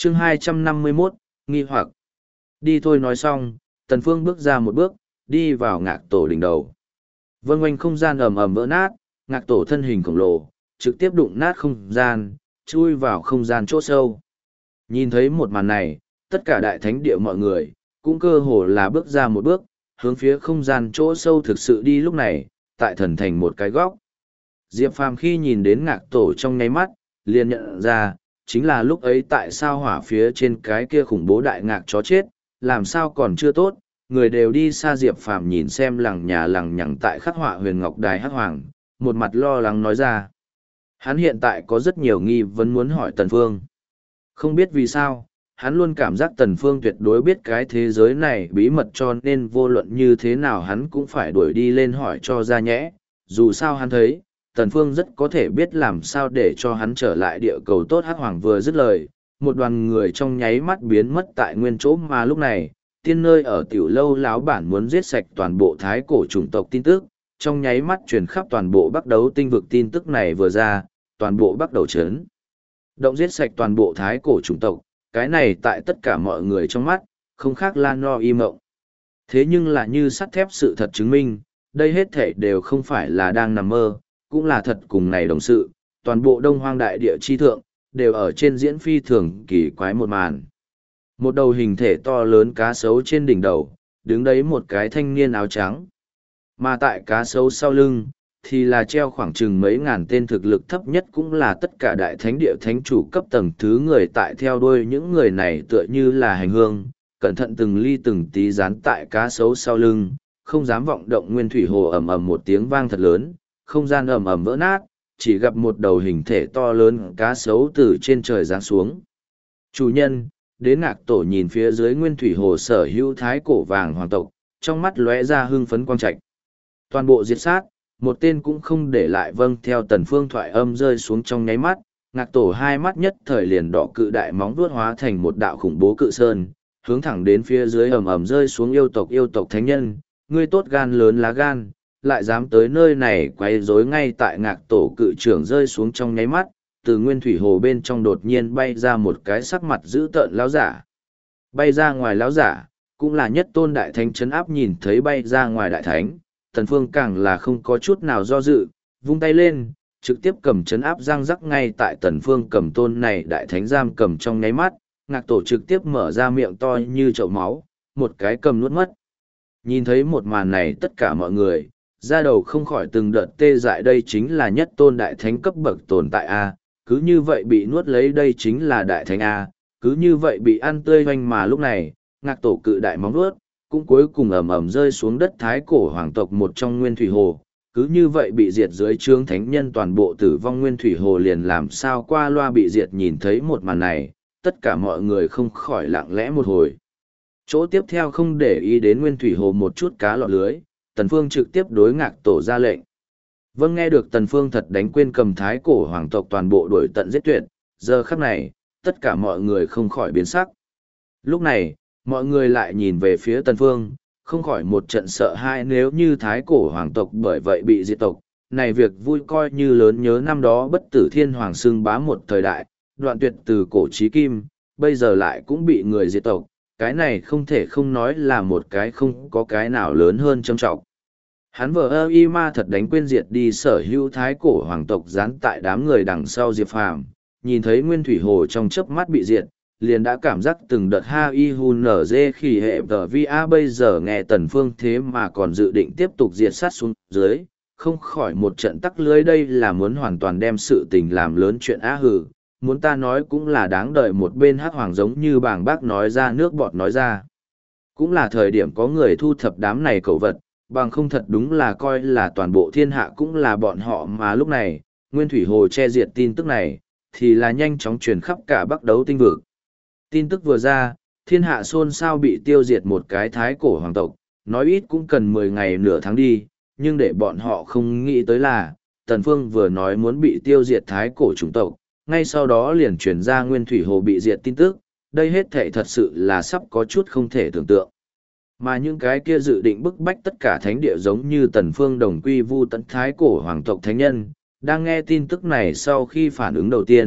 chương 251, nghi hoặc. Đi thôi nói xong, Tần Phương bước ra một bước, đi vào ngạc tổ đỉnh đầu. Vâng oanh không gian ầm ầm vỡ nát, ngạc tổ thân hình khổng lồ, trực tiếp đụng nát không gian, chui vào không gian chỗ sâu. Nhìn thấy một màn này, tất cả đại thánh địa mọi người, cũng cơ hồ là bước ra một bước, hướng phía không gian chỗ sâu thực sự đi lúc này, tại thần thành một cái góc. Diệp Phàm khi nhìn đến ngạc tổ trong nháy mắt, liền nhận ra, chính là lúc ấy tại sao hỏa phía trên cái kia khủng bố đại ngạc chó chết, làm sao còn chưa tốt, người đều đi xa. Diệp Phàm nhìn xem lằng nhà lằng nhằng tại khắc họa huyền ngọc đài hắc hoàng, một mặt lo lắng nói ra. Hắn hiện tại có rất nhiều nghi vấn muốn hỏi Tần Phương. Không biết vì sao, hắn luôn cảm giác Tần Phương tuyệt đối biết cái thế giới này bí mật, cho nên vô luận như thế nào hắn cũng phải đuổi đi lên hỏi cho ra nhẽ. Dù sao hắn thấy, Tần Phương rất có thể biết làm sao để cho hắn trở lại địa cầu tốt. Hắc Hoàng vừa dứt lời, một đoàn người trong nháy mắt biến mất tại nguyên chỗ, mà lúc này, tiên nơi ở tiểu lâu láo bản muốn giết sạch toàn bộ thái cổ chủng tộc tin tức, trong nháy mắt truyền khắp toàn bộ Bắc Đấu tinh vực. Tin tức này vừa ra, toàn bộ Bắc Đấu chấn động, giết sạch toàn bộ thái cổ chủng tộc, cái này tại tất cả mọi người trong mắt, không khác lan no y mộng. Thế nhưng là như sắt thép sự thật chứng minh, đây hết thể đều không phải là đang nằm mơ, cũng là thật cùng này đồng sự, toàn bộ Đông Hoang đại địa chi thượng, đều ở trên diễn phi thường kỳ quái một màn. Một đầu hình thể to lớn cá sấu trên đỉnh đầu, đứng đấy một cái thanh niên áo trắng. Mà tại cá sấu sau lưng, thì là treo khoảng chừng mấy ngàn tên thực lực thấp nhất cũng là tất cả đại thánh địa thánh chủ cấp tầng thứ người tại theo đuôi. Những người này tựa như là hành hương, cẩn thận từng ly từng tí dán tại cá sấu sau lưng, không dám vọng động. Nguyên thủy hồ ầm ầm một tiếng vang thật lớn, không gian ầm ầm vỡ nát, chỉ gặp một đầu hình thể to lớn cá sấu từ trên trời giáng xuống. Chủ nhân, đến ngạc tổ nhìn phía dưới nguyên thủy hồ sở hữu thái cổ vàng hoàng tộc, trong mắt lóe ra hưng phấn quang trạch. Toàn bộ diệt sát, một tên cũng không để lại. Vâng, theo Tần Phương thoại âm rơi xuống trong nháy mắt, ngạc tổ hai mắt nhất thời liền đỏ, cự đại móng vuốt hóa thành một đạo khủng bố cự sơn, hướng thẳng đến phía dưới ầm ầm rơi xuống. Yêu tộc thánh nhân, ngươi tốt gan lớn lá gan, lại dám tới nơi này quấy rối. Ngay tại ngạc tổ cự trưởng rơi xuống trong nháy mắt, từ nguyên thủy hồ bên trong đột nhiên bay ra một cái sắc mặt dữ tợn lão giả. Bay ra ngoài lão giả, cũng là nhất tôn đại thánh trấn áp. Nhìn thấy bay ra ngoài đại thánh, Tần Phương càng là không có chút nào do dự, vung tay lên, trực tiếp cầm trấn áp răng rắc. Ngay tại Tần Phương cầm tôn này đại thánh giam cầm trong nháy mắt, ngạc tổ trực tiếp mở ra miệng to như chậu máu, một cái cầm nuốt mất. Nhìn thấy một màn này, tất cả mọi người, da đầu không khỏi từng đợt tê dại. Đây chính là nhất tôn đại thánh cấp bậc tồn tại A, cứ như vậy bị nuốt lấy. Đây chính là đại thánh A, cứ như vậy bị ăn tươi hoanh. Mà lúc này, ngạc tổ cự đại móng nuốt, cũng cuối cùng ầm ầm rơi xuống đất. Thái cổ hoàng tộc một trong nguyên thủy hồ, cứ như vậy bị diệt dưới trướng thánh nhân, toàn bộ tử vong. Nguyên thủy hồ liền làm sao qua loa bị diệt. Nhìn thấy một màn này, tất cả mọi người không khỏi lặng lẽ một hồi. Chỗ tiếp theo không để ý đến nguyên thủy hồ một chút cá lọt lưới, Tần Phương trực tiếp đối ngạc tổ ra lệnh. Vâng, nghe được Tần Phương thật đánh quên cầm thái cổ hoàng tộc toàn bộ đuổi tận giết tuyệt, giờ khắc này, tất cả mọi người không khỏi biến sắc. Lúc này, mọi người lại nhìn về phía Tần Phương, không khỏi một trận sợ hãi. Nếu như thái cổ hoàng tộc bởi vậy bị diệt tộc, này việc vui coi như lớn. Nhớ năm đó bất tử thiên hoàng xưng bá một thời đại, đoạn tuyệt từ cổ chí kim, bây giờ lại cũng bị người diệt tộc. Cái này không thể không nói là một cái không có cái nào lớn hơn trâm trọng. Hắn vờ y ma thật đánh quên diệt đi sở hữu thái cổ hoàng tộc dán tại đám người đằng sau Diệp Phàm, nhìn thấy nguyên thủy hồ trong chớp mắt bị diệt, liền đã cảm giác từng đợt ha y hun nở dê khi hệ tờ vi a. Bây giờ nghe Tần Phương thế mà còn dự định tiếp tục diệt sát xuống dưới, không khỏi một trận tắc lưới. Đây là muốn hoàn toàn đem sự tình làm lớn chuyện á hừ, muốn ta nói cũng là đáng đợi. Một bên hắc hoàng giống như bàng bác nói ra nước bọt nói ra. Cũng là thời điểm có người thu thập đám này cẩu vật, bằng không thật đúng là coi là toàn bộ thiên hạ cũng là bọn họ. Mà lúc này, nguyên thủy hồ che diệt tin tức này, thì là nhanh chóng truyền khắp cả Bắc Đấu tinh vực. Tin tức vừa ra, thiên hạ xôn xao, bị tiêu diệt một cái thái cổ hoàng tộc, nói ít cũng cần 10 ngày nửa tháng đi, nhưng để bọn họ không nghĩ tới là, Tần Phương vừa nói muốn bị tiêu diệt thái cổ chủng tộc, ngay sau đó liền truyền ra nguyên thủy hồ bị diệt tin tức. Đây hết thảy thật sự là sắp có chút không thể tưởng tượng. Mà những cái kia dự định bức bách tất cả thánh địa giống như Tần Phương đồng quy vu tận thái cổ hoàng tộc thánh nhân, đang nghe tin tức này sau khi phản ứng đầu tiên,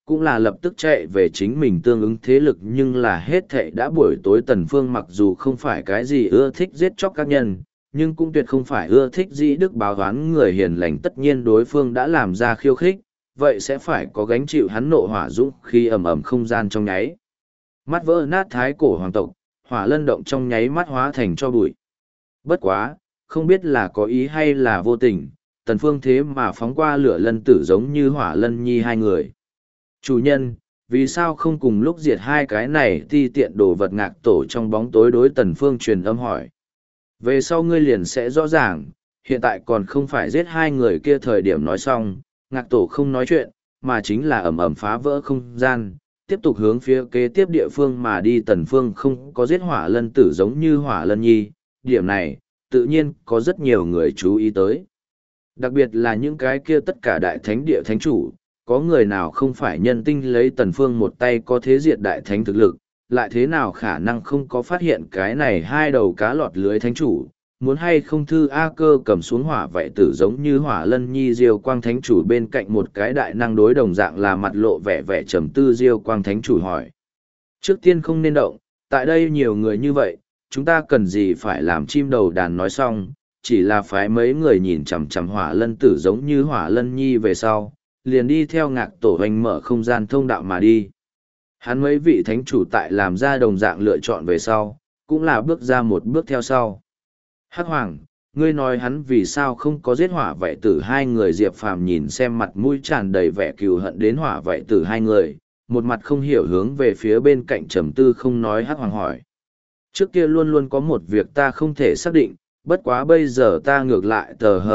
cũng là lập tức chạy về chính mình tương ứng thế lực, nhưng là hết thệ đã buổi tối. Tần Phương mặc dù không phải cái gì ưa thích giết chóc các nhân, nhưng cũng tuyệt không phải ưa thích dĩ đức báo oán người hiền lành. Tất nhiên đối phương đã làm ra khiêu khích, vậy sẽ phải có gánh chịu hắn nộ hỏa dũng khi ầm ầm không gian trong nháy mắt vỡ nát thái cổ hoàng tộc, hỏa lân động trong nháy mắt hóa thành cho bụi. Bất quá, không biết là có ý hay là vô tình, Tần Phương thế mà phóng qua lửa lân tử giống như hỏa lân nhi hai người. Chủ nhân, vì sao không cùng lúc diệt hai cái này ti tiện đồ vật? Ngạc tổ trong bóng tối đối Tần Phương truyền âm hỏi. Về sau ngươi liền sẽ rõ ràng, hiện tại còn không phải giết hai người kia. Thời điểm nói xong, Ngạc tổ không nói chuyện, mà chính là ầm ầm phá vỡ không gian, tiếp tục hướng phía kế tiếp địa phương mà đi. Tần Phương không có giết hỏa lân tử giống như hỏa lân nhi, điểm này, tự nhiên có rất nhiều người chú ý tới. Đặc biệt là những cái kia tất cả đại thánh địa thánh chủ, có người nào không phải nhân tinh lấy Tần Phương một tay có thế diệt đại thánh thực lực, lại thế nào khả năng không có phát hiện cái này hai đầu cá lọt lưới thánh chủ, muốn hay không thư A Cơ cầm xuống hỏa vậy tử giống như hỏa lân nhi. Diêu Quang thánh chủ bên cạnh một cái đại năng đối đồng dạng là mặt lộ vẻ vẻ trầm tư. Diêu Quang thánh chủ hỏi. Trước tiên không nên động, tại đây nhiều người như vậy, chúng ta cần gì phải làm chim đầu đàn? Nói xong, chỉ là phái mấy người nhìn chằm chằm hỏa lân tử giống như hỏa lân nhi về sau, liền đi theo Ngạc tổ hoành mở không gian thông đạo mà đi. Hắn mấy vị thánh chủ tại làm ra đồng dạng lựa chọn về sau, cũng là bước ra một bước theo sau. Hắc Hoàng, ngươi nói hắn vì sao không có giết hỏa vậy tử hai người? Diệp Phàm nhìn xem mặt mũi tràn đầy vẻ cừu hận đến hỏa vậy tử hai người, một mặt không hiểu hướng về phía bên cạnh trầm tư không nói. Hắc Hoàng hỏi. Trước kia luôn luôn có một việc ta không thể xác định, bất quá bây giờ ta ngược lại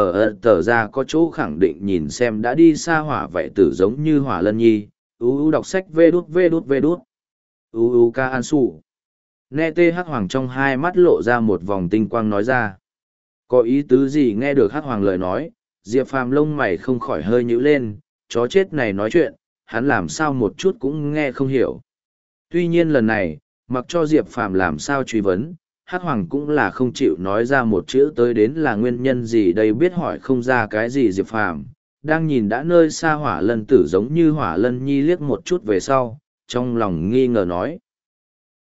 tờ ra có chỗ khẳng định. Nhìn xem đã đi xa hỏa vậy tử giống như hỏa lân nhi, đọc sách vê đút ca an su. Nghe tê. Hắc Hoàng trong hai mắt lộ ra một vòng tinh quang nói ra. Có ý tứ gì? Nghe được Hắc Hoàng lời nói, Diệp Phàm lông mày không khỏi hơi nhíu lên. Chó chết này nói chuyện, hắn làm sao một chút cũng nghe không hiểu. Tuy nhiên lần này, mặc cho Diệp Phàm làm sao truy vấn, Hắc Hoàng cũng là không chịu nói ra một chữ tới. Đến là nguyên nhân gì đây? Biết hỏi không ra cái gì. Diệp Phàm đang nhìn đã nơi xa hỏa lân tử giống như hỏa lân nhi liếc một chút về sau, trong lòng nghi ngờ nói.